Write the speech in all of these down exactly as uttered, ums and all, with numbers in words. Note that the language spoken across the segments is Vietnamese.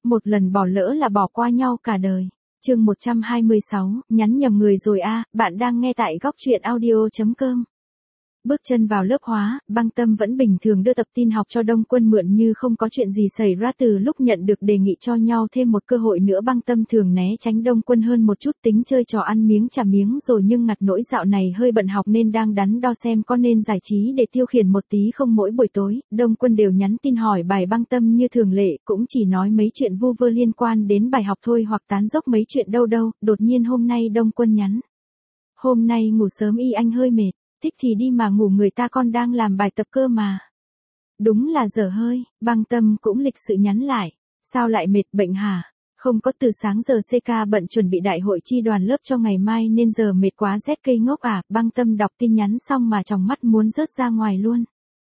Một lần bỏ lỡ là bỏ qua nhau cả đời. Chương một trăm hai mươi sáu, nhắn nhầm người rồi a, à, bạn đang nghe tại góc truyện audio chấm com. Bước chân vào lớp hóa, Băng Tâm vẫn bình thường đưa tập tin học cho Đông Quân mượn như không có chuyện gì xảy ra. Từ lúc nhận được đề nghị cho nhau thêm một cơ hội nữa, Băng Tâm thường né tránh Đông Quân hơn một chút, tính chơi trò ăn miếng trả miếng rồi, nhưng ngặt nỗi dạo này hơi bận học nên đang đắn đo xem có nên giải trí để tiêu khiển một tí không. Mỗi buổi tối, Đông Quân đều nhắn tin hỏi bài Băng Tâm như thường lệ, cũng chỉ nói mấy chuyện vu vơ liên quan đến bài học thôi, hoặc tán dốc mấy chuyện đâu đâu. Đột nhiên hôm nay Đông Quân nhắn: "Hôm nay ngủ sớm y anh hơi mệt. Thích thì đi mà ngủ, người ta con đang làm bài tập cơ mà." Đúng là dở hơi. Băng Tâm cũng lịch sự nhắn lại: "Sao lại mệt, bệnh hả?" "Không có, từ sáng giờ xê ca bận chuẩn bị đại hội chi đoàn lớp cho ngày mai nên giờ mệt quá rét cây ngốc à." Băng Tâm đọc tin nhắn xong mà tròng mắt muốn rớt ra ngoài luôn.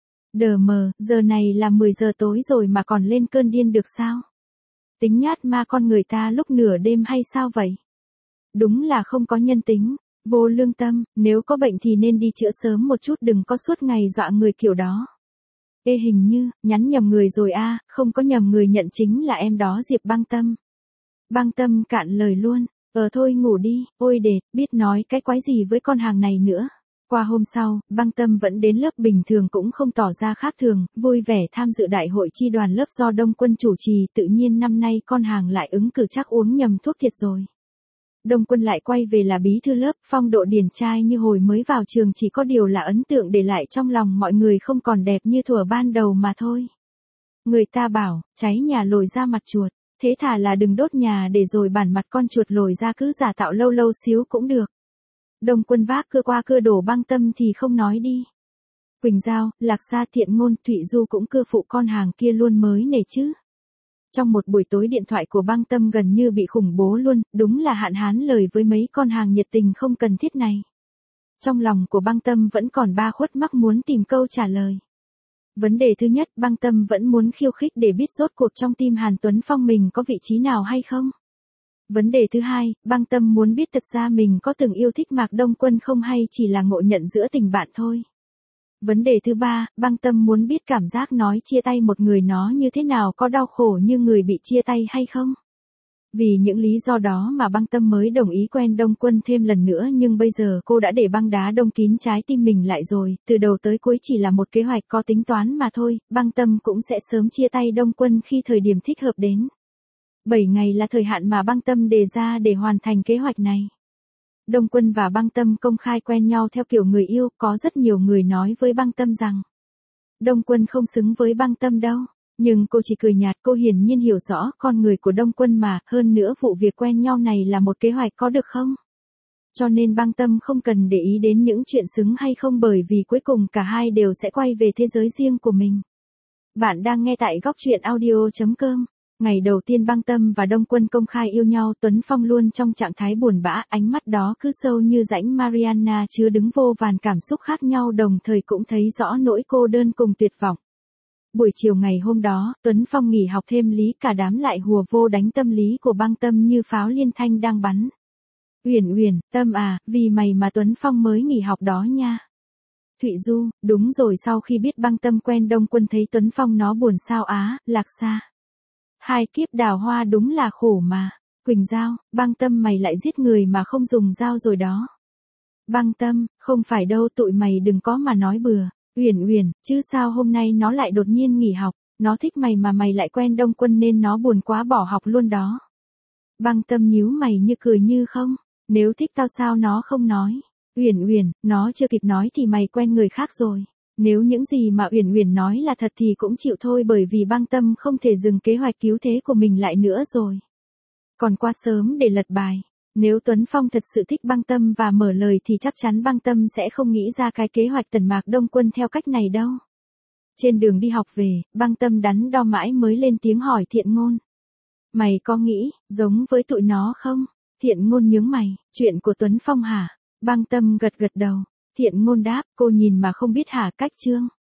Đờ mờ, giờ này là mười giờ tối rồi mà còn lên cơn điên được sao? Tính nhát ma con người ta lúc nửa đêm hay sao vậy? Đúng là không có nhân tính. Vô lương tâm, nếu có bệnh thì nên đi chữa sớm một chút, đừng có suốt ngày dọa người kiểu đó. Ê, hình như, nhắn nhầm người rồi a, à, không có nhầm người, nhận chính là em đó Diệp Băng Tâm. Băng Tâm cạn lời luôn: "Ờ thôi ngủ đi." Ôi đệt, biết nói cái quái gì với con hàng này nữa. Qua hôm sau, Băng Tâm vẫn đến lớp bình thường, cũng không tỏ ra khác thường, vui vẻ tham dự đại hội chi đoàn lớp do Đông Quân chủ trì. Tự nhiên năm nay con hàng lại ứng cử, chắc uống nhầm thuốc thiệt rồi. Đông Quân lại quay về là bí thư lớp, phong độ điển trai như hồi mới vào trường, chỉ có điều là ấn tượng để lại trong lòng mọi người không còn đẹp như thuở ban đầu mà thôi. Người ta bảo, cháy nhà lồi ra mặt chuột, thế thà là đừng đốt nhà để rồi bản mặt con chuột lồi ra, cứ giả tạo lâu lâu xíu cũng được. Đông Quân vác cưa qua cưa đổ Băng Tâm thì không nói đi. Quỳnh Giao, Lạc Sa, Thiện Ngôn, Thụy Du cũng cưa phụ con hàng kia luôn mới nể chứ. Trong một buổi tối, điện thoại của Băng Tâm gần như bị khủng bố luôn, đúng là hạn hán lời với mấy con hàng nhiệt tình không cần thiết này. Trong lòng của Băng Tâm vẫn còn ba khuất mắc muốn tìm câu trả lời. Vấn đề thứ nhất, Băng Tâm vẫn muốn khiêu khích để biết rốt cuộc trong tim Hàn Tuấn Phong mình có vị trí nào hay không. Vấn đề thứ hai, Băng Tâm muốn biết thực ra mình có từng yêu thích Mạc Đông Quân không, hay chỉ là ngộ nhận giữa tình bạn thôi. Vấn đề thứ ba, Băng Tâm muốn biết cảm giác nói chia tay một người nó như thế nào, có đau khổ như người bị chia tay hay không. Vì những lý do đó mà Băng Tâm mới đồng ý quen Đông Quân thêm lần nữa, nhưng bây giờ cô đã để băng đá đông kín trái tim mình lại rồi, từ đầu tới cuối chỉ là một kế hoạch có tính toán mà thôi. Băng Tâm cũng sẽ sớm chia tay Đông Quân khi thời điểm thích hợp đến. bảy ngày là thời hạn mà Băng Tâm đề ra để hoàn thành kế hoạch này. Đông Quân và Băng Tâm công khai quen nhau theo kiểu người yêu, có rất nhiều người nói với Băng Tâm rằng Đông Quân không xứng với Băng Tâm đâu, nhưng cô chỉ cười nhạt. Cô hiển nhiên hiểu rõ con người của Đông Quân mà, hơn nữa vụ việc quen nhau này là một kế hoạch, có được không? Cho nên Băng Tâm không cần để ý đến những chuyện xứng hay không, bởi vì cuối cùng cả hai đều sẽ quay về thế giới riêng của mình. Bạn đang nghe tại góc truyện audio chấm com. Ngày đầu tiên Băng Tâm và Đông Quân công khai yêu nhau, Tuấn Phong luôn trong trạng thái buồn bã, ánh mắt đó cứ sâu như rãnh Mariana, chứa đứng vô vàn cảm xúc khác nhau, đồng thời cũng thấy rõ nỗi cô đơn cùng tuyệt vọng. Buổi chiều ngày hôm đó, Tuấn Phong nghỉ học thêm lý, cả đám lại hùa vô đánh tâm lý của Băng Tâm như pháo liên thanh đang bắn. "Uyển Uyển, Tâm à, vì mày mà Tuấn Phong mới nghỉ học đó nha." Thụy Du, đúng rồi, sau khi biết Băng Tâm quen Đông Quân thấy Tuấn Phong nó buồn sao á. Lạc Sa, hai kiếp đào hoa đúng là khổ mà. Quỳnh Giao, Băng Tâm mày lại giết người mà không dùng dao rồi đó. Băng Tâm, không phải đâu, tụi mày đừng có mà nói bừa. Uyển Uyển, chứ sao hôm nay nó lại đột nhiên nghỉ học, nó thích mày mà mày lại quen Đông Quân nên nó buồn quá bỏ học luôn đó. Băng Tâm nhíu mày như cười như không. Nếu thích tao sao nó không nói. Uyển Uyển, nó chưa kịp nói thì mày quen người khác rồi. Nếu những gì mà Uyển Uyển nói là thật thì cũng chịu thôi, bởi vì Băng Tâm không thể dừng kế hoạch cứu thế của mình lại nữa rồi. Còn quá sớm để lật bài. Nếu Tuấn Phong thật sự thích Băng Tâm và mở lời thì chắc chắn Băng Tâm sẽ không nghĩ ra cái kế hoạch tẩn Mạc Đông Quân theo cách này đâu. Trên đường đi học về, Băng Tâm đắn đo mãi mới lên tiếng hỏi Thiện Ngôn: "Mày có nghĩ giống với tụi nó không?" Thiện Ngôn nhướng mày: "Chuyện của Tuấn Phong hả?" Băng Tâm gật gật đầu. Thiện Ngôn đáp: "Cô nhìn mà không biết hả, cách chương."